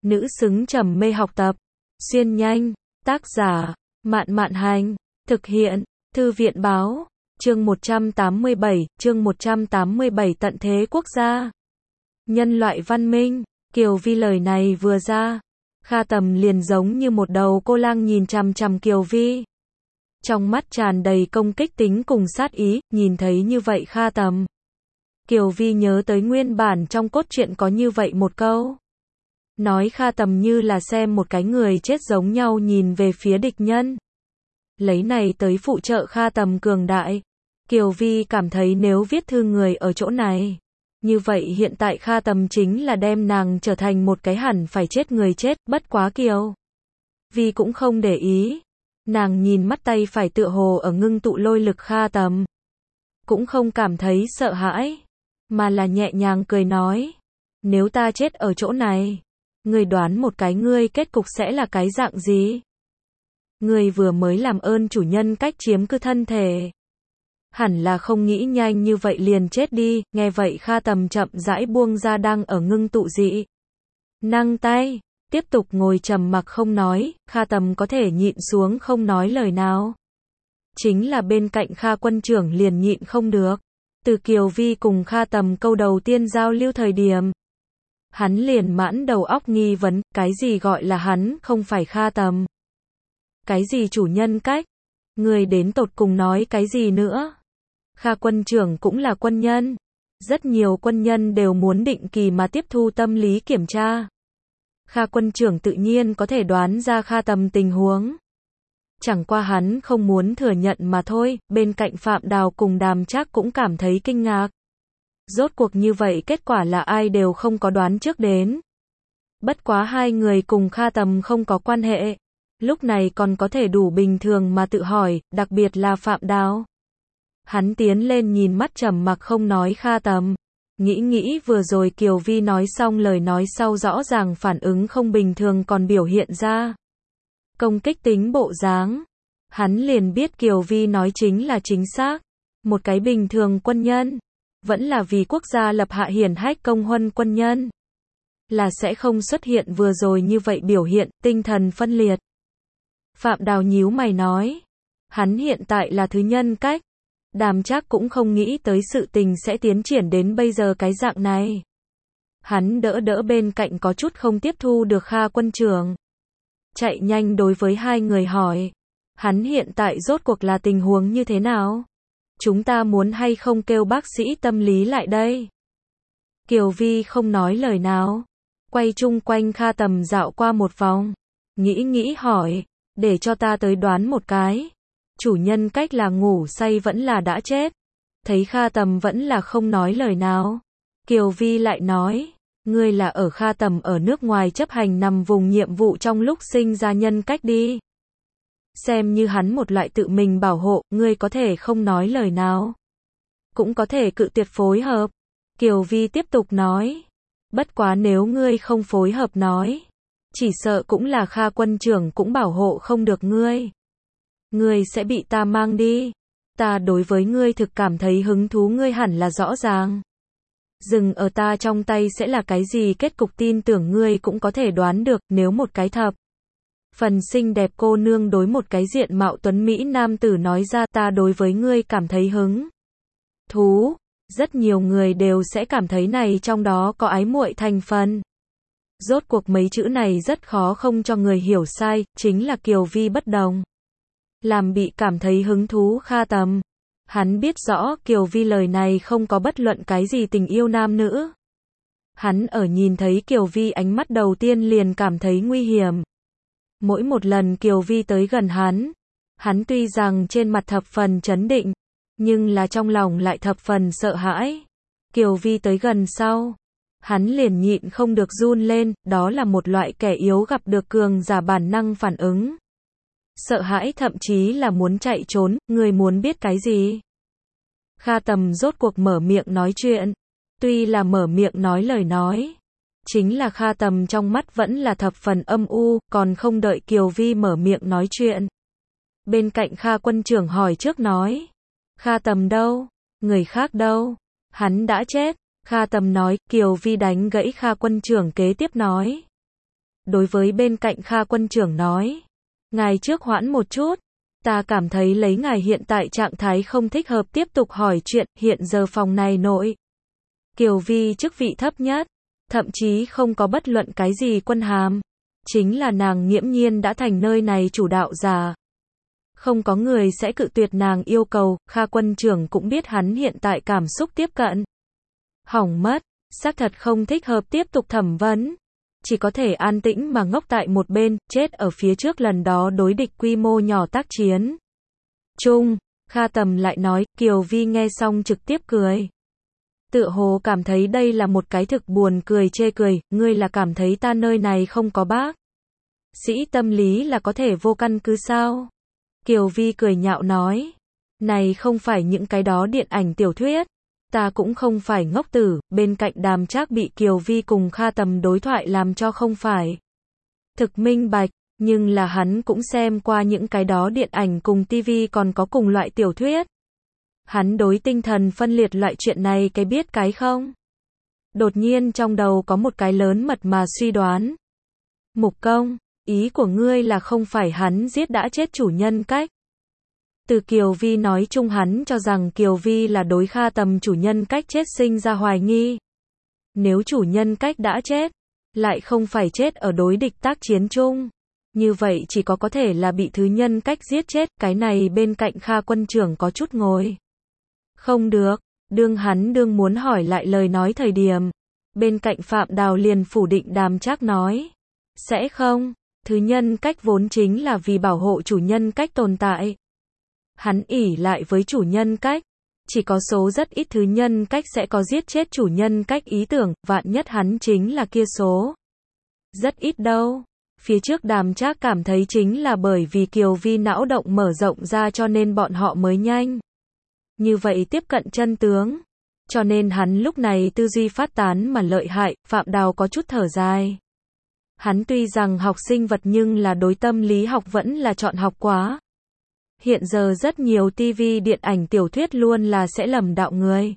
Nữ xứng trầm mê học tập. Xuyên nhanh. Tác giả. Mạn Mạn Hành. Thực hiện. Thư viện báo. Chương 187 Tận thế quốc gia. Nhân loại văn minh. Kiều Vi lời này vừa ra, Kha Tầm liền giống như một đầu cô lang nhìn chằm chằm Kiều Vi. Trong mắt tràn đầy công kích tính cùng sát ý, nhìn thấy như vậy Kha Tầm. Kiều Vi nhớ tới nguyên bản trong cốt truyện có như vậy một câu. Nói Kha Tầm như là xem một cái người chết giống nhau nhìn về phía địch nhân. Lấy này tới phụ trợ Kha Tầm cường đại. Kiều Vi cảm thấy nếu viết thư người ở chỗ này, như vậy hiện tại Kha Tầm chính là đem nàng trở thành một cái hẳn phải chết người chết, bất quá Kiều Vi cũng không để ý. Nàng nhìn mắt tay phải tựa hồ ở ngưng tụ lôi lực Kha Tầm. Cũng không cảm thấy sợ hãi, mà là nhẹ nhàng cười nói. Nếu ta chết ở chỗ này, ngươi đoán một cái ngươi kết cục sẽ là cái dạng gì? Ngươi vừa mới làm ơn chủ nhân cách chiếm cứ thân thể. Hẳn là không nghĩ nhanh như vậy liền chết đi, nghe vậy Kha Tầm chậm rãi buông ra đang ở ngưng tụ dị năng tay, tiếp tục ngồi trầm mặc không nói, Kha Tầm có thể nhịn xuống không nói lời nào. Chính là bên cạnh Kha quân trưởng liền nhịn không được. Từ Kiều Vi cùng Kha Tầm câu đầu tiên giao lưu thời điểm, hắn liền mãn đầu óc nghi vấn, cái gì gọi là hắn không phải Kha Tầm? Cái gì chủ nhân cách? Người đến tột cùng nói cái gì nữa? Kha quân trưởng cũng là quân nhân. Rất nhiều quân nhân đều muốn định kỳ mà tiếp thu tâm lý kiểm tra. Kha quân trưởng tự nhiên có thể đoán ra Kha Tầm tình huống. Chẳng qua hắn không muốn thừa nhận mà thôi, bên cạnh Phạm Đào cùng Đàm Trác cũng cảm thấy kinh ngạc. Rốt cuộc như vậy kết quả là ai đều không có đoán trước đến. Bất quá hai người cùng Kha Tầm không có quan hệ. Lúc này còn có thể đủ bình thường mà tự hỏi, đặc biệt là Phạm Đào. Hắn tiến lên nhìn mắt trầm mặc không nói Kha Tầm. Nghĩ vừa rồi Kiều Vi nói xong lời nói sau rõ ràng phản ứng không bình thường còn biểu hiện ra. Công kích tính bộ dáng. Hắn liền biết Kiều Vi nói chính là chính xác. Một cái bình thường quân nhân. Vẫn là vì quốc gia lập hạ hiển hách công huân quân nhân. Là sẽ không xuất hiện vừa rồi như vậy biểu hiện, tinh thần phân liệt. Phạm Đào nhíu mày nói. Hắn hiện tại là thứ nhân cách. Đàm Trác cũng không nghĩ tới sự tình sẽ tiến triển đến bây giờ cái dạng này. Hắn đỡ bên cạnh có chút không tiếp thu được Kha quân trưởng. Chạy nhanh đối với hai người hỏi. Hắn hiện tại rốt cuộc là tình huống như thế nào? Chúng ta muốn hay không kêu bác sĩ tâm lý lại đây? Kiều Vi không nói lời nào. Quay chung quanh Kha Tầm dạo qua một vòng. Nghĩ hỏi. Để cho ta tới đoán một cái. Chủ nhân cách là ngủ say vẫn là đã chết? Thấy Kha Tầm vẫn là không nói lời nào. Kiều Vi lại nói. Ngươi là ở Kha Tầm ở nước ngoài chấp hành nằm vùng nhiệm vụ trong lúc sinh ra nhân cách đi. Xem như hắn một loại tự mình bảo hộ, ngươi có thể không nói lời nào. Cũng có thể cự tuyệt phối hợp. Kiều Vi tiếp tục nói. Bất quá nếu ngươi không phối hợp nói. Chỉ sợ cũng là Kha quân trưởng cũng bảo hộ không được ngươi. Ngươi sẽ bị ta mang đi. Ta đối với ngươi thực cảm thấy hứng thú ngươi hẳn là rõ ràng. Dừng ở ta trong tay sẽ là cái gì kết cục tin tưởng ngươi cũng có thể đoán được nếu một cái thập. Phần xinh đẹp cô nương đối một cái diện mạo tuấn Mỹ nam tử nói ra ta đối với ngươi cảm thấy hứng thú. Rất nhiều người đều sẽ cảm thấy này trong đó có ái muội thành phần. Rốt cuộc mấy chữ này rất khó không cho người hiểu sai, chính là Kiều Vi bất đồng. Làm bị cảm thấy hứng thú Kha Tầm. Hắn biết rõ Kiều Vi lời này không có bất luận cái gì tình yêu nam nữ. Hắn ở nhìn thấy Kiều Vi ánh mắt đầu tiên liền cảm thấy nguy hiểm. Mỗi một lần Kiều Vi tới gần hắn tuy rằng trên mặt thập phần trấn định, nhưng là trong lòng lại thập phần sợ hãi. Kiều Vi tới gần sau, hắn liền nhịn không được run lên, đó là một loại kẻ yếu gặp được cường giả bản năng phản ứng. Sợ hãi thậm chí là muốn chạy trốn, người muốn biết cái gì? Kha Tầm rốt cuộc mở miệng nói chuyện. Tuy là mở miệng nói lời nói. Chính là Kha Tầm trong mắt vẫn là thập phần âm u, còn không đợi Kiều Vi mở miệng nói chuyện. Bên cạnh Kha quân trưởng hỏi trước nói. Kha Tầm đâu? Người khác đâu? Hắn đã chết. Kha Tầm nói, Kiều Vi đánh gãy Kha quân trưởng kế tiếp nói. đối với bên cạnh Kha quân trưởng nói. Ngài trước hoãn một chút. Ta cảm thấy lấy ngài hiện tại trạng thái không thích hợp tiếp tục hỏi chuyện, hiện giờ phòng này nội. Kiều Vi chức vị thấp nhất, thậm chí không có bất luận cái gì quân hàm. Chính là nàng nghiễm nhiên đã thành nơi này chủ đạo giả. Không có người sẽ cự tuyệt nàng yêu cầu, Kha quân trưởng cũng biết hắn hiện tại cảm xúc tiếp cận. Hỏng mất, xác thật không thích hợp tiếp tục thẩm vấn. Chỉ có thể an tĩnh mà ngốc tại một bên, chết ở phía trước lần đó đối địch quy mô nhỏ tác chiến. Chung, Kha Tầm lại nói, Kiều Vi nghe xong trực tiếp cười. Tựa hồ cảm thấy đây là một cái thực buồn cười chê cười, ngươi là cảm thấy ta nơi này không có bác sĩ tâm lý là có thể vô căn cứ sao? Kiều Vi cười nhạo nói, này không phải những cái đó điện ảnh tiểu thuyết. Ta cũng không phải ngốc tử, bên cạnh Đàm Trác bị Kiều Vi cùng Kha Tầm đối thoại làm cho không phải thực minh bạch, nhưng là hắn cũng xem qua những cái đó điện ảnh cùng tivi còn có cùng loại tiểu thuyết. Hắn đối tinh thần phân liệt loại chuyện này cái biết cái không? Đột nhiên trong đầu có một cái lớn mật mà suy đoán. Mục Công, ý của ngươi là không phải hắn giết đã chết chủ nhân cách? Từ Kiều Vi nói chung hắn cho rằng Kiều Vi là đối Kha Tầm chủ nhân cách chết sinh ra hoài nghi. Nếu chủ nhân cách đã chết, lại không phải chết ở đối địch tác chiến chung, như vậy chỉ có thể là bị thứ nhân cách giết chết, cái này bên cạnh Kha quân trưởng có chút ngồi. Không được, hắn muốn hỏi lại lời nói thời điểm. Bên cạnh Phạm Đào liền phủ định Đàm Trác nói. Sẽ không, thứ nhân cách vốn chính là vì bảo hộ chủ nhân cách tồn tại. Hắn ỷ lại với chủ nhân cách, chỉ có số rất ít thứ nhân cách sẽ có giết chết chủ nhân cách ý tưởng, vạn nhất hắn chính là kia số. Rất ít đâu. Phía trước Đàm Trác cảm thấy chính là bởi vì Kiều Vi não động mở rộng ra cho nên bọn họ mới nhanh như vậy tiếp cận chân tướng. Cho nên hắn lúc này tư duy phát tán mà lợi hại, Phạm Đào có chút thở dài. Hắn tuy rằng học sinh vật nhưng là đối tâm lý học vẫn là chọn học quá. Hiện giờ rất nhiều tivi điện ảnh tiểu thuyết luôn là sẽ lầm đạo người.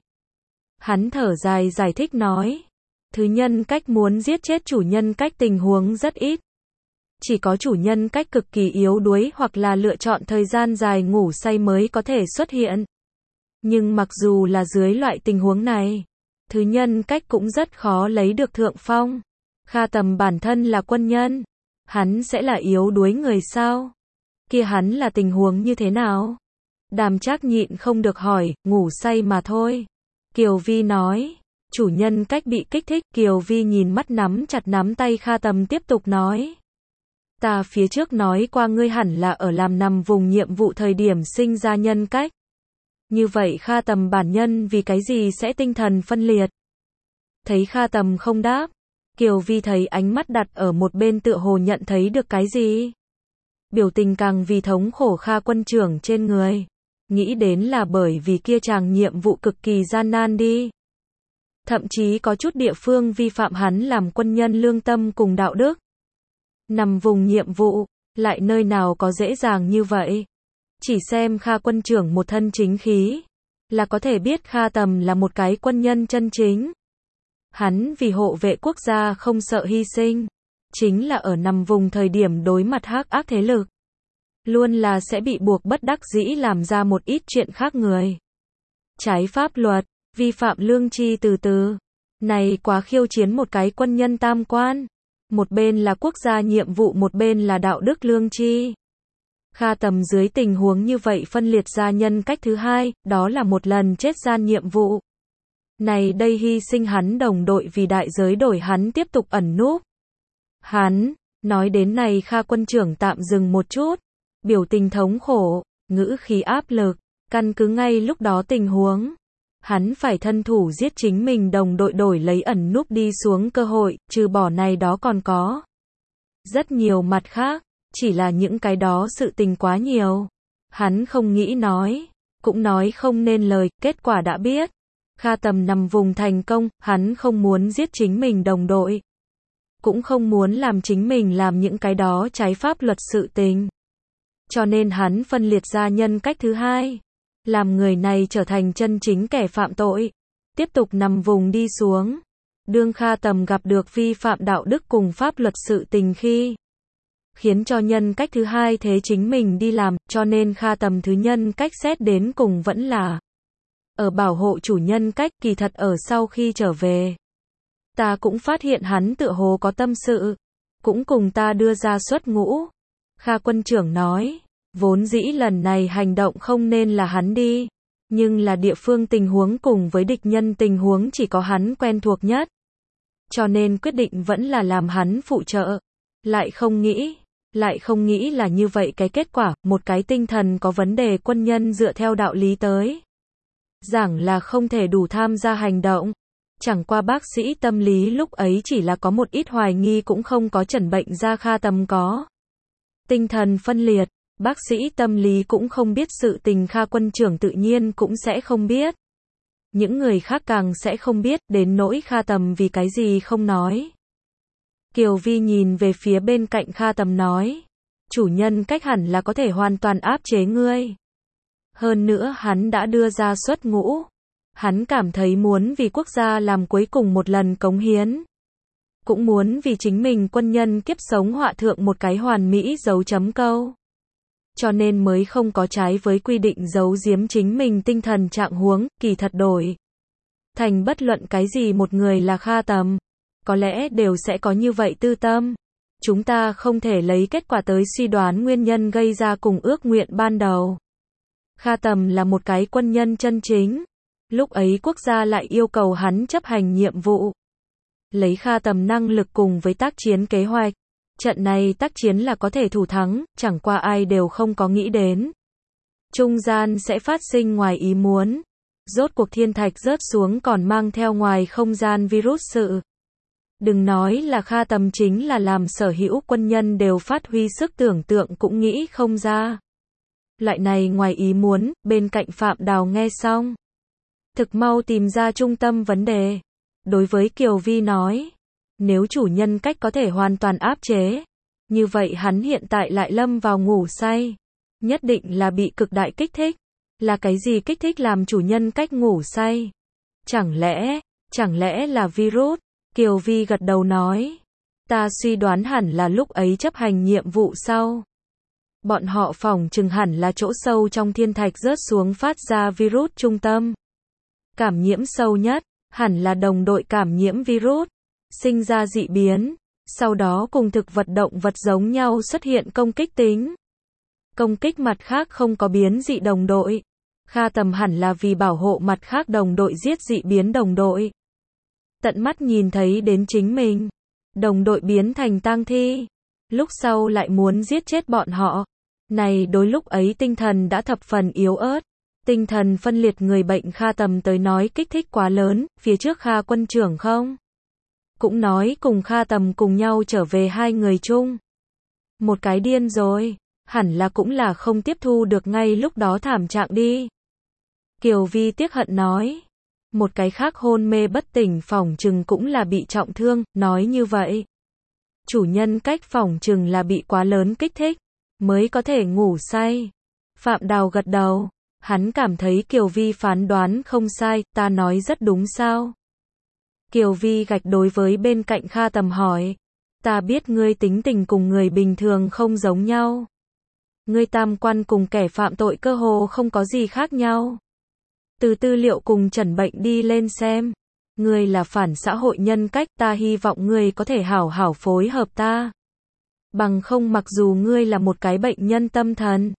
Hắn thở dài giải thích nói. Thứ nhân cách muốn giết chết chủ nhân cách tình huống rất ít. Chỉ có chủ nhân cách cực kỳ yếu đuối hoặc là lựa chọn thời gian dài ngủ say mới có thể xuất hiện. Nhưng mặc dù là dưới loại tình huống này, thứ nhân cách cũng rất khó lấy được thượng phong. Kha Tầm bản thân là quân nhân, hắn sẽ là yếu đuối người sao? Kia hắn là tình huống như thế nào? Đàm Trác nhịn không được hỏi, ngủ say mà thôi. Kiều Vi nói, chủ nhân cách bị kích thích. Kiều Vi nhìn mắt nắm chặt nắm tay Kha Tầm tiếp tục nói. Ta phía trước nói qua ngươi hẳn là ở làm nằm vùng nhiệm vụ thời điểm sinh ra nhân cách. Như vậy Kha Tầm bản nhân vì cái gì sẽ tinh thần phân liệt? Thấy Kha Tầm không đáp, Kiều Vi thấy ánh mắt đặt ở một bên tựa hồ nhận thấy được cái gì. Biểu tình càng vì thống khổ Kha quân trưởng trên người. Nghĩ đến là bởi vì kia chàng nhiệm vụ cực kỳ gian nan đi. Thậm chí có chút địa phương vi phạm hắn làm quân nhân lương tâm cùng đạo đức. Nằm vùng nhiệm vụ, lại nơi nào có dễ dàng như vậy. Chỉ xem Kha quân trưởng một thân chính khí, là có thể biết Kha Tầm là một cái quân nhân chân chính. Hắn vì hộ vệ quốc gia không sợ hy sinh, chính là ở nằm vùng thời điểm đối mặt hắc ác thế lực. Luôn là sẽ bị buộc bất đắc dĩ làm ra một ít chuyện khác người. Trái pháp luật, vi phạm lương tri từ. Này quá khiêu chiến một cái quân nhân tam quan. Một bên là quốc gia nhiệm vụ, một bên là đạo đức lương tri. Kha Tầm dưới tình huống như vậy phân liệt ra nhân cách thứ hai, đó là một lần chết gian nhiệm vụ. Này đây hy sinh hắn đồng đội vì đại giới đổi hắn tiếp tục ẩn núp. Hắn, nói đến này Kha quân trưởng tạm dừng một chút, biểu tình thống khổ, ngữ khí áp lực, căn cứ ngay lúc đó tình huống. Hắn phải thân thủ giết chính mình đồng đội đổi lấy ẩn núp đi xuống cơ hội, trừ bỏ này đó còn có rất nhiều mặt khác, chỉ là những cái đó sự tình quá nhiều. Hắn không nghĩ nói, cũng nói không nên lời, kết quả đã biết. Kha Tầm nằm vùng thành công, hắn không muốn giết chính mình đồng đội. Cũng không muốn làm chính mình làm những cái đó trái pháp luật sự tình. Cho nên hắn phân liệt ra nhân cách thứ hai. Làm người này trở thành chân chính kẻ phạm tội. Tiếp tục nằm vùng đi xuống. Đương Kha Tầm gặp được vi phạm đạo đức cùng pháp luật sự tình khi khiến cho nhân cách thứ hai thế chính mình đi làm, cho nên Kha Tầm thứ nhân cách xét đến cùng vẫn là ở bảo hộ chủ nhân cách, kỳ thật ở sau khi trở về. Ta cũng phát hiện hắn tựa hồ có tâm sự, cũng cùng ta đưa ra xuất ngũ. Kha quân trưởng nói, vốn dĩ lần này hành động không nên là hắn đi, nhưng là địa phương tình huống cùng với địch nhân tình huống chỉ có hắn quen thuộc nhất. Cho nên quyết định vẫn là làm hắn phụ trợ. Lại không nghĩ là như vậy cái kết quả, một cái tinh thần có vấn đề quân nhân dựa theo đạo lý tới giảng là không thể đủ tham gia hành động. Chẳng qua bác sĩ tâm lý lúc ấy chỉ là có một ít hoài nghi cũng không có chẩn bệnh ra Kha Tầm có tinh thần phân liệt. Bác sĩ tâm lý cũng không biết sự tình, Kha quân trưởng tự nhiên cũng sẽ không biết. Những người khác càng sẽ không biết, đến nỗi Kha Tầm vì cái gì không nói. Kiều Vi nhìn về phía bên cạnh Kha Tầm nói, chủ nhân cách hẳn là có thể hoàn toàn áp chế ngươi. Hơn nữa hắn đã đưa ra xuất ngũ. Hắn cảm thấy muốn vì quốc gia làm cuối cùng một lần cống hiến. Cũng muốn vì chính mình quân nhân kiếp sống họa thượng một cái hoàn mỹ dấu chấm câu. Cho nên mới không có trái với quy định giấu giếm chính mình tinh thần trạng huống, kỳ thật đổi thành bất luận cái gì một người là Kha Tầm, có lẽ đều sẽ có như vậy tư tâm. Chúng ta không thể lấy kết quả tới suy đoán nguyên nhân gây ra cùng ước nguyện ban đầu. Kha Tầm là một cái quân nhân chân chính. Lúc ấy quốc gia lại yêu cầu hắn chấp hành nhiệm vụ. Lấy Kha Tầm năng lực cùng với tác chiến kế hoạch. Trận này tác chiến là có thể thủ thắng, chẳng qua ai đều không có nghĩ đến. Trung gian sẽ phát sinh ngoài ý muốn. Rốt cuộc thiên thạch rớt xuống còn mang theo ngoài không gian virus sự. Đừng nói là Kha Tầm, chính là làm sở hữu quân nhân đều phát huy sức tưởng tượng cũng nghĩ không ra. Loại này ngoài ý muốn, bên cạnh Phạm Đào nghe xong. Thực mau tìm ra trung tâm vấn đề. Đối với Kiều Vi nói, nếu chủ nhân cách có thể hoàn toàn áp chế, như vậy hắn hiện tại lại lâm vào ngủ say. Nhất định là bị cực đại kích thích. Là cái gì kích thích làm chủ nhân cách ngủ say? Chẳng lẽ là virus? Kiều Vi gật đầu nói, ta suy đoán hẳn là lúc ấy chấp hành nhiệm vụ sau. Bọn họ phỏng chừng hẳn là chỗ sâu trong thiên thạch rớt xuống phát ra virus trung tâm. Cảm nhiễm sâu nhất, hẳn là đồng đội cảm nhiễm virus, sinh ra dị biến, sau đó cùng thực vật động vật giống nhau xuất hiện công kích tính. Công kích mặt khác không có biến dị đồng đội. Kha Tầm hẳn là vì bảo hộ mặt khác đồng đội giết dị biến đồng đội. Tận mắt nhìn thấy đến chính mình. Đồng đội biến thành tang thi. Lúc sau lại muốn giết chết bọn họ. Này đối lúc ấy tinh thần đã thập phần yếu ớt. Tinh thần phân liệt người bệnh Kha Tầm tới nói kích thích quá lớn, phía trước Kha quân trưởng không? Cũng nói cùng Kha Tầm cùng nhau trở về hai người chung. Một cái điên rồi, hẳn là cũng là không tiếp thu được ngay lúc đó thảm trạng đi. Kiều Vi tiếc hận nói. Một cái khác hôn mê bất tỉnh phỏng chừng cũng là bị trọng thương, nói như vậy. Chủ nhân cách phỏng chừng là bị quá lớn kích thích, mới có thể ngủ say. Phạm Đào gật đầu. Hắn cảm thấy Kiều Vi phán đoán không sai, ta nói rất đúng sao? Kiều Vi gạch đối với bên cạnh Kha Tầm hỏi. Ta biết ngươi tính tình cùng người bình thường không giống nhau. Ngươi tam quan cùng kẻ phạm tội cơ hồ không có gì khác nhau. Từ tư liệu cùng chẩn bệnh đi lên xem. Ngươi là phản xã hội nhân cách, ta hy vọng ngươi có thể hảo hảo phối hợp ta. Bằng không mặc dù ngươi là một cái bệnh nhân tâm thần.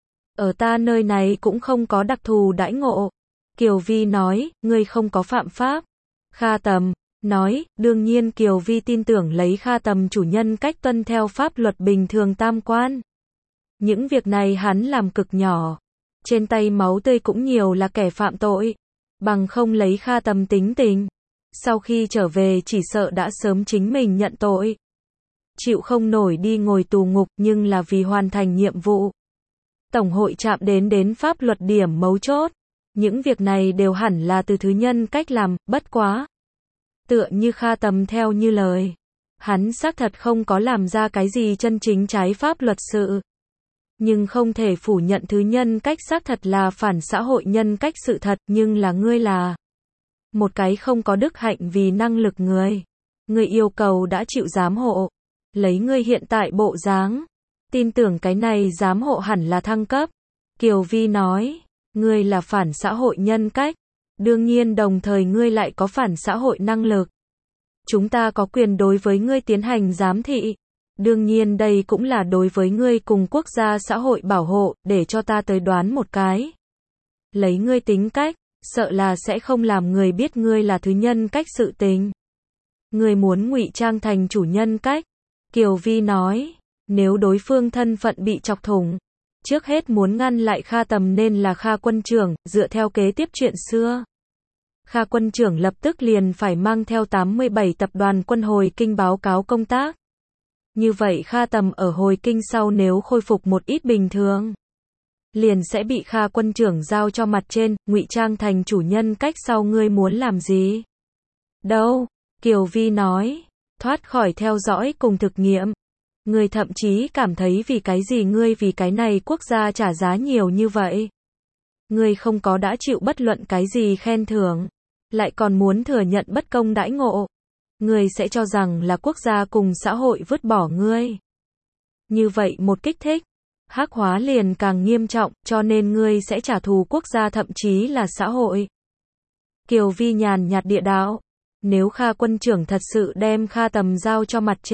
Ở ta nơi này cũng không có đặc thù đãi ngộ. Kiều Vi nói, ngươi không có phạm pháp. Kha Tầm nói, đương nhiên Kiều Vi tin tưởng lấy Kha Tầm chủ nhân cách tuân theo pháp luật bình thường tam quan. Những việc này hắn làm cực nhỏ. Trên tay máu tươi cũng nhiều là kẻ phạm tội. Bằng không lấy Kha Tầm tính tình. Sau khi trở về chỉ sợ đã sớm chính mình nhận tội. Chịu không nổi đi ngồi tù ngục nhưng là vì hoàn thành nhiệm vụ. Tổng hội chạm đến pháp luật điểm mấu chốt. Những việc này đều hẳn là từ thứ nhân cách làm, bất quá. Tựa như Kha Tầm theo như lời. Hắn xác thật không có làm ra cái gì chân chính trái pháp luật sự. Nhưng không thể phủ nhận thứ nhân cách xác thật là phản xã hội nhân cách sự thật, nhưng là ngươi là Một cái không có đức hạnh vì năng lực người. Người yêu cầu đã chịu giám hộ. Lấy ngươi hiện tại bộ dáng. Tin tưởng cái này giám hộ hẳn là thăng cấp. Kiều Vi nói. Ngươi là phản xã hội nhân cách. Đương nhiên đồng thời ngươi lại có phản xã hội năng lực. Chúng ta có quyền đối với ngươi tiến hành giám thị. Đương nhiên đây cũng là đối với ngươi cùng quốc gia xã hội bảo hộ, để cho ta tới đoán một cái. Lấy ngươi tính cách, sợ là sẽ không làm người biết ngươi là thứ nhân cách sự tình. Ngươi muốn ngụy trang thành chủ nhân cách. Kiều Vi nói, nếu đối phương thân phận bị chọc thủng, trước hết muốn ngăn lại Kha Tầm nên là Kha quân trưởng, dựa theo kế tiếp chuyện xưa. Kha quân trưởng lập tức liền phải mang theo 87 tập đoàn quân hồi kinh báo cáo công tác. Như vậy Kha Tầm ở hồi kinh sau nếu khôi phục một ít bình thường, liền sẽ bị Kha quân trưởng giao cho mặt trên, ngụy trang thành chủ nhân cách sau ngươi muốn làm gì? Đâu? Kiều Vi nói, thoát khỏi theo dõi cùng thực nghiệm. Ngươi thậm chí cảm thấy vì cái gì ngươi vì cái này quốc gia trả giá nhiều như vậy? Ngươi không có đã chịu bất luận cái gì khen thưởng, lại còn muốn thừa nhận bất công đãi ngộ. Ngươi sẽ cho rằng là quốc gia cùng xã hội vứt bỏ ngươi. Như vậy một kích thích, hắc hóa liền càng nghiêm trọng, cho nên ngươi sẽ trả thù quốc gia thậm chí là xã hội. Kiều Vi nhàn nhạt địa đạo, nếu Kha quân trưởng thật sự đem Kha Tầm giao cho mặt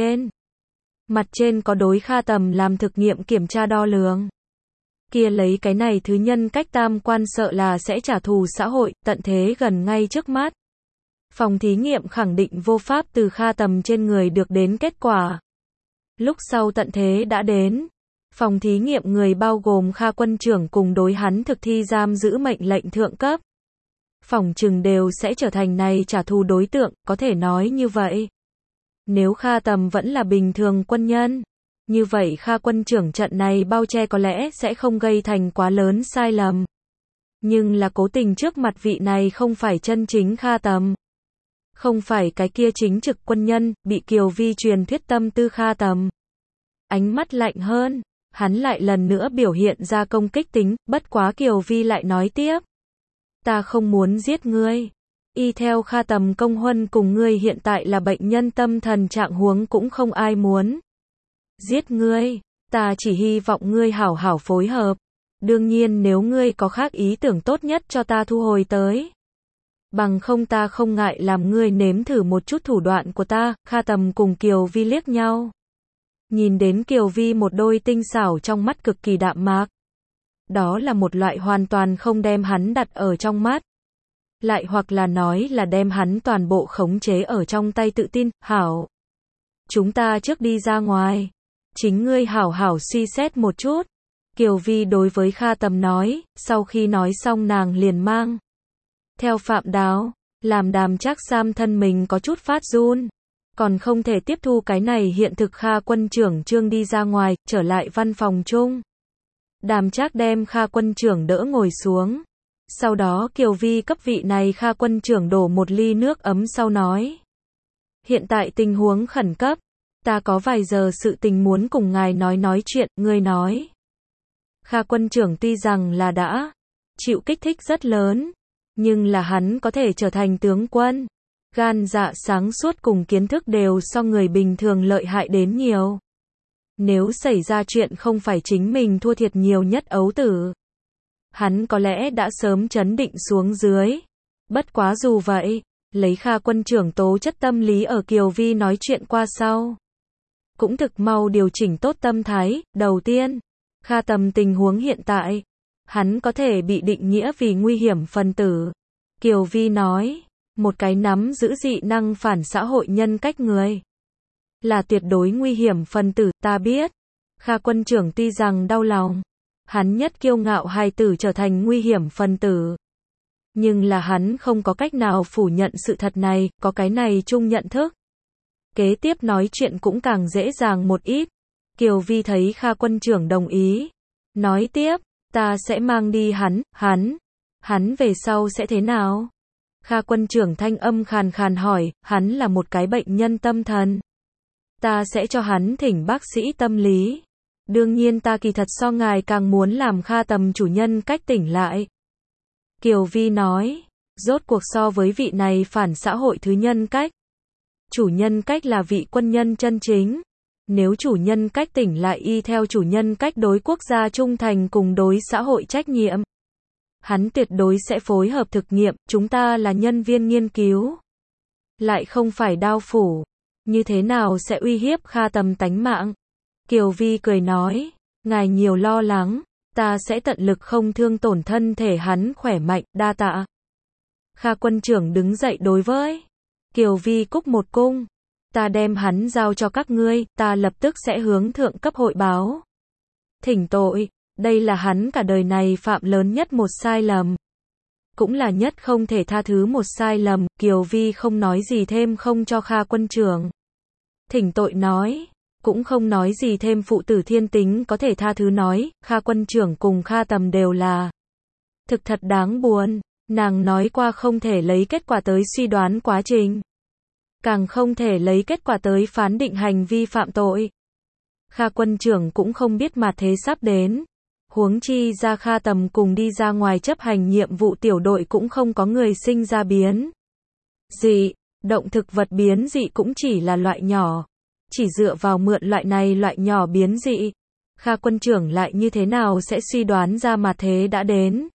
trên có đối Kha Tầm làm thực nghiệm kiểm tra đo lường, kia lấy cái này thứ nhân cách tam quan sợ là sẽ trả thù xã hội, tận thế gần ngay trước mắt. Phòng thí nghiệm khẳng định vô pháp từ Kha Tầm trên người được đến kết quả. Lúc sau tận thế đã đến, phòng thí nghiệm người bao gồm Kha quân trưởng cùng đối hắn thực thi giam giữ mệnh lệnh thượng cấp. Phỏng chừng đều sẽ trở thành này trả thù đối tượng, có thể nói như vậy. Nếu Kha Tầm vẫn là bình thường quân nhân, như vậy Kha quân trưởng trận này bao che có lẽ sẽ không gây thành quá lớn sai lầm. Nhưng là cố tình trước mặt vị này không phải chân chính Kha Tầm. Không phải cái kia chính trực quân nhân, bị Kiều Vi truyền thuyết tâm tư Kha Tầm. Ánh mắt lạnh hơn, hắn lại lần nữa biểu hiện ra công kích tính, bất quá Kiều Vi lại nói tiếp. Ta không muốn giết ngươi. Y theo Kha Tầm công huân cùng ngươi hiện tại là bệnh nhân tâm thần trạng huống cũng không ai muốn giết ngươi. Ta chỉ hy vọng ngươi hảo hảo phối hợp. Đương nhiên nếu ngươi có khác ý tưởng tốt nhất cho ta thu hồi tới. Bằng không ta không ngại làm ngươi nếm thử một chút thủ đoạn của ta. Kha Tầm cùng Kiều Vi liếc nhau. Nhìn đến Kiều Vi một đôi tinh xảo trong mắt cực kỳ đạm mạc. Đó là một loại hoàn toàn không đem hắn đặt ở trong mắt. Lại hoặc là nói là đem hắn toàn bộ khống chế ở trong tay tự tin, hảo. Chúng ta trước đi ra ngoài. Chính ngươi hảo hảo suy xét một chút. Kiều Vi đối với Kha Tầm nói, sau khi nói xong nàng liền mang. Theo Phạm Đáo, làm Đàm Trác Sam thân mình có chút phát run. Còn không thể tiếp thu cái này hiện thực Kha quân trưởng trương đi ra ngoài, trở lại văn phòng chung. Đàm Trác đem Kha quân trưởng đỡ ngồi xuống. Sau đó Kiều Vi cấp vị này Kha quân trưởng đổ một ly nước ấm sau nói. Hiện tại tình huống khẩn cấp. Ta có vài giờ sự tình muốn cùng ngài nói chuyện, ngươi nói. Kha quân trưởng tuy rằng là đã chịu kích thích rất lớn, nhưng là hắn có thể trở thành tướng quân. Gan dạ sáng suốt cùng kiến thức đều so người bình thường lợi hại đến nhiều. Nếu xảy ra chuyện không phải chính mình thua thiệt nhiều nhất ấu tử, hắn có lẽ đã sớm chấn định xuống dưới. Bất quá dù vậy, lấy Kha quân trưởng tố chất tâm lý ở Kiều Vi nói chuyện qua sau, cũng thực mau điều chỉnh tốt tâm thái. Đầu tiên, Kha Tầm tình huống hiện tại, hắn có thể bị định nghĩa vì nguy hiểm phân tử. Kiều Vi nói, một cái nắm giữ dị năng phản xã hội nhân cách người, là tuyệt đối nguy hiểm phân tử, ta biết. Kha quân trưởng tuy rằng đau lòng, hắn nhất kiêu ngạo hài tử trở thành nguy hiểm phân tử. Nhưng là hắn không có cách nào phủ nhận sự thật này, có cái này chung nhận thức. Kế tiếp nói chuyện cũng càng dễ dàng một ít. Kiều Vi thấy Kha quân trưởng đồng ý. Nói tiếp, ta sẽ mang đi hắn về sau sẽ thế nào? Kha quân trưởng thanh âm khàn khàn hỏi, hắn là một cái bệnh nhân tâm thần. Ta sẽ cho hắn thỉnh bác sĩ tâm lý. Đương nhiên ta kỳ thật so ngài càng muốn làm Kha Tầm chủ nhân cách tỉnh lại. Kiều Vi nói, Rốt cuộc so với vị này phản xã hội thứ nhân cách. Chủ nhân cách là vị quân nhân chân chính. Nếu chủ nhân cách tỉnh lại y theo chủ nhân cách đối quốc gia trung thành cùng đối xã hội trách nhiệm, hắn tuyệt đối sẽ phối hợp thực nghiệm, chúng ta là nhân viên nghiên cứu, lại không phải đao phủ, như thế nào sẽ uy hiếp Kha Tầm tánh mạng? Kiều Vi cười nói, ngài nhiều lo lắng, ta sẽ tận lực không thương tổn thân thể hắn khỏe mạnh, đa tạ. Kha quân trưởng đứng dậy đối với Kiều Vi cúc một cung, ta đem hắn giao cho các ngươi, ta lập tức sẽ hướng thượng cấp hội báo. Thỉnh tội, đây là hắn cả đời này phạm lớn nhất một sai lầm. Cũng là nhất không thể tha thứ một sai lầm, Kiều Vi không nói gì thêm không cho Kha quân trưởng thỉnh tội nói, cũng không nói gì thêm phụ tử thiên tính có thể tha thứ nói, Kha quân trưởng cùng Kha Tầm đều là thực thật đáng buồn, nàng nói qua không thể lấy kết quả tới suy đoán quá trình, càng không thể lấy kết quả tới phán định hành vi phạm tội. Kha quân trưởng cũng không biết mạt thế sắp đến, huống chi ra Kha Tầm cùng đi ra ngoài chấp hành nhiệm vụ tiểu đội cũng không có người sinh ra biến dị, động thực vật biến dị cũng chỉ là loại nhỏ, chỉ dựa vào mượn loại này loại nhỏ biến dị, Kha quân trưởng lại như thế nào sẽ suy đoán ra mạt thế đã đến.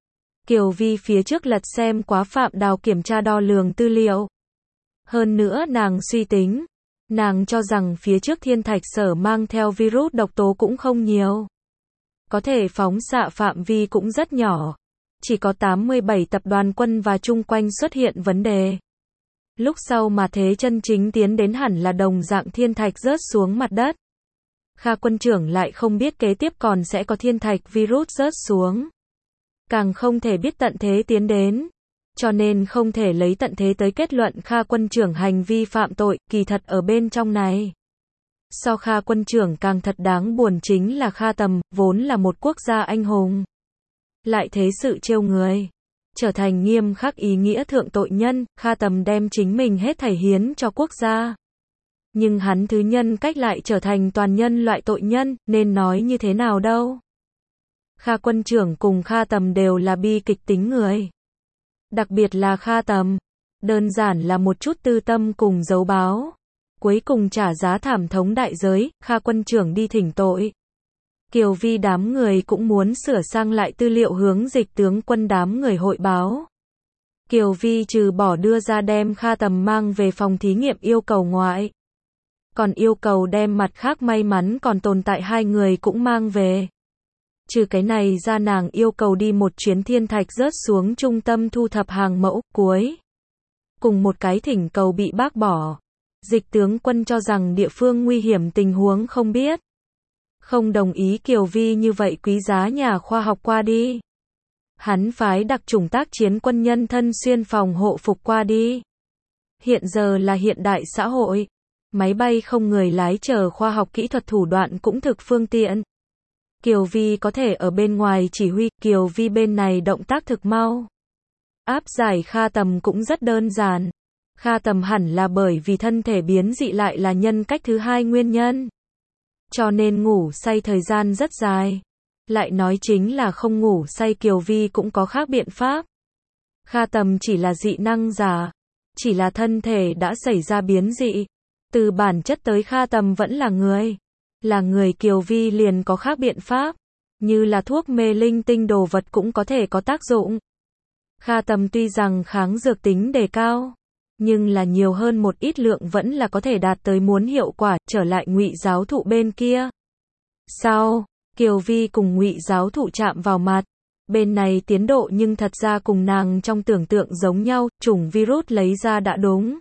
Kiều Vi phía trước lật xem quá Phạm Đào kiểm tra đo lường tư liệu. Hơn nữa nàng suy tính, nàng cho rằng phía trước thiên thạch sở mang theo virus độc tố cũng không nhiều. Có thể phóng xạ phạm vi cũng rất nhỏ. Chỉ có 87 tập đoàn quân và chung quanh xuất hiện vấn đề. Lúc sau mà thế chân chính tiến đến hẳn là đồng dạng thiên thạch rớt xuống mặt đất. Kha quân trưởng lại không biết kế tiếp còn sẽ có thiên thạch virus rớt xuống. Càng không thể biết tận thế tiến đến. Cho nên không thể lấy tận thế tới kết luận Kha quân trưởng hành vi phạm tội, kỳ thật ở bên trong này. So Kha quân trưởng càng thật đáng buồn chính là Kha Tầm, vốn là một quốc gia anh hùng. Lại thế sự trêu người. Trở thành nghiêm khắc ý nghĩa thượng tội nhân, Kha Tầm đem chính mình hết thảy hiến cho quốc gia. Nhưng hắn thứ nhân cách lại trở thành toàn nhân loại tội nhân, nên nói như thế nào đâu. Kha quân trưởng cùng Kha Tầm đều là bi kịch tính người. Đặc biệt là Kha Tầm, đơn giản là một chút tư tâm cùng dấu báo. Cuối cùng trả giá thảm thống đại giới, Kha quân trưởng đi thỉnh tội. Kiều Vi đám người cũng muốn sửa sang lại tư liệu hướng Dịch tướng quân đám người hội báo. Kiều Vi trừ bỏ đưa ra đem Kha Tầm mang về phòng thí nghiệm yêu cầu ngoại. Còn yêu cầu đem mặt khác may mắn còn tồn tại hai người cũng mang về. Trừ cái này ra nàng yêu cầu đi một chuyến thiên thạch rớt xuống trung tâm thu thập hàng mẫu, cuối cùng một cái thỉnh cầu bị bác bỏ. Dịch tướng quân cho rằng địa phương nguy hiểm tình huống không biết. Không đồng ý Kiều Vi như vậy quý giá nhà khoa học qua đi. Hắn phái đặc chủng tác chiến quân nhân thân xuyên phòng hộ phục qua đi. Hiện giờ là hiện đại xã hội. Máy bay không người lái chờ khoa học kỹ thuật thủ đoạn cũng thực phương tiện. Kiều Vi có thể ở bên ngoài chỉ huy, Kiều Vi bên này động tác thực mau. Áp giải Kha Tầm cũng rất đơn giản. Kha Tầm hẳn là bởi vì thân thể biến dị lại là nhân cách thứ hai nguyên nhân. Cho nên ngủ say thời gian rất dài. Lại nói chính là không ngủ say Kiều Vi cũng có khác biện pháp. Kha Tầm chỉ là dị năng giả. Chỉ là thân thể đã xảy ra biến dị. Từ bản chất tới Kha Tầm vẫn là người. Là người Kiều Vi liền có khác biện pháp. Như là thuốc mê linh tinh đồ vật cũng có thể có tác dụng. Kha Tầm tuy rằng kháng dược tính đề cao. Nhưng là nhiều hơn một ít lượng vẫn là có thể đạt tới muốn hiệu quả, trở lại Ngụy giáo thụ bên kia. Sau, Kiều Vi cùng Ngụy giáo thụ chạm vào mặt. Bên này tiến độ nhưng thật ra cùng nàng trong tưởng tượng giống nhau, chủng virus lấy ra đã đúng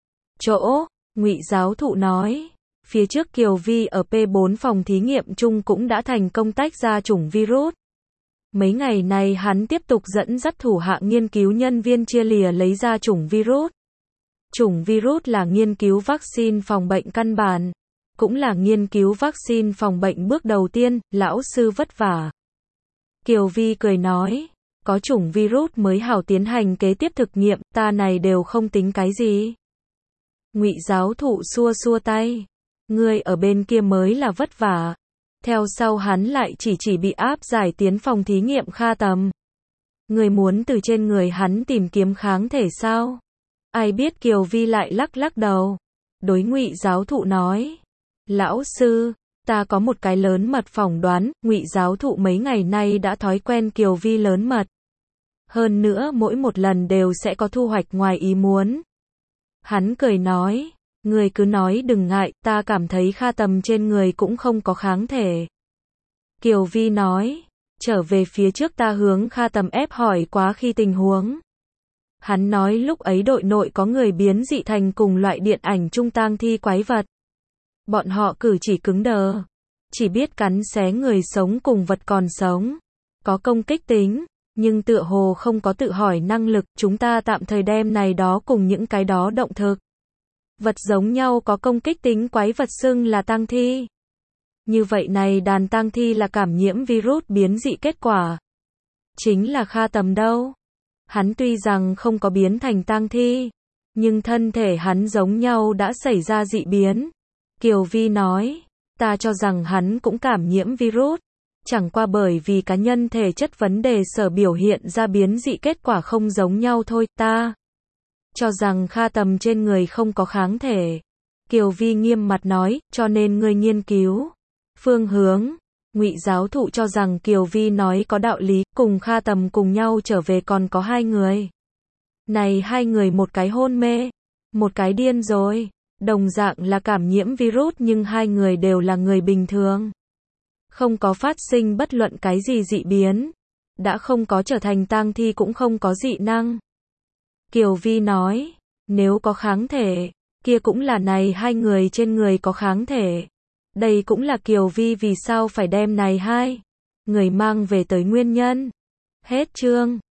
chỗ, Ngụy giáo thụ nói. Phía trước Kiều Vi ở P4 phòng thí nghiệm chung cũng đã thành công tách ra chủng virus. Mấy ngày này hắn tiếp tục dẫn dắt thủ hạ nghiên cứu nhân viên chia lìa lấy ra chủng virus. Chủng virus là nghiên cứu vaccine phòng bệnh căn bản, cũng là nghiên cứu vaccine phòng bệnh bước đầu tiên, lão sư vất vả. Kiều Vi cười nói, có chủng virus mới hảo tiến hành kế tiếp thực nghiệm, ta này đều không tính cái gì. Ngụy giáo thụ xua xua tay, ngươi ở bên kia mới là vất vả. Theo sau hắn lại chỉ bị áp giải tiến phòng thí nghiệm Kha Tầm. Người muốn từ trên người hắn tìm kiếm kháng thể sao? Ai biết Kiều Vi lại lắc lắc đầu. Đối Ngụy giáo thụ nói. Lão sư, ta có một cái lớn mật phỏng đoán, Ngụy giáo thụ mấy ngày nay đã thói quen Kiều Vi lớn mật. Hơn nữa mỗi một lần đều sẽ có thu hoạch ngoài ý muốn. Hắn cười nói, người cứ nói đừng ngại, ta cảm thấy Kha Tầm trên người cũng không có kháng thể. Kiều Vi nói, trở về phía trước ta hướng Kha Tầm ép hỏi quá khi tình huống. Hắn nói lúc ấy đội nội có người biến dị thành cùng loại điện ảnh trung tang thi quái vật. Bọn họ cử chỉ cứng đờ, chỉ biết cắn xé người sống cùng vật còn sống. Có công kích tính, nhưng tựa hồ không có tự hỏi năng lực, chúng ta tạm thời đem này đó cùng những cái đó động thực. Vật giống nhau có công kích tính quái vật xưng là tang thi. Như vậy này đàn tang thi là cảm nhiễm virus biến dị kết quả. Chính là Kha Tầm đâu. Hắn tuy rằng không có biến thành tang thi, nhưng thân thể hắn giống nhau đã xảy ra dị biến. Kiều Vi nói, ta cho rằng hắn cũng cảm nhiễm virus, chẳng qua bởi vì cá nhân thể chất vấn đề sở biểu hiện ra biến dị kết quả không giống nhau thôi, ta cho rằng Kha Tầm trên người không có kháng thể. Kiều Vi nghiêm mặt nói, cho nên ngươi nghiên cứu phương hướng. Ngụy giáo thụ cho rằng Kiều Vi nói có đạo lý, cùng Kha Tầm cùng nhau trở về còn có 2 người. Này 2 người một cái hôn mê, một cái điên rồi. Đồng dạng là cảm nhiễm virus nhưng 2 người đều là người bình thường. Không có phát sinh bất luận cái gì dị biến. Đã không có trở thành tang thi cũng không có dị năng. Kiều Vi nói, nếu có kháng thể, kia cũng là này 2 người trên người có kháng thể. Đây cũng là Kiều Vi vì sao phải đem này 2 người mang về tới nguyên nhân. Hết chương.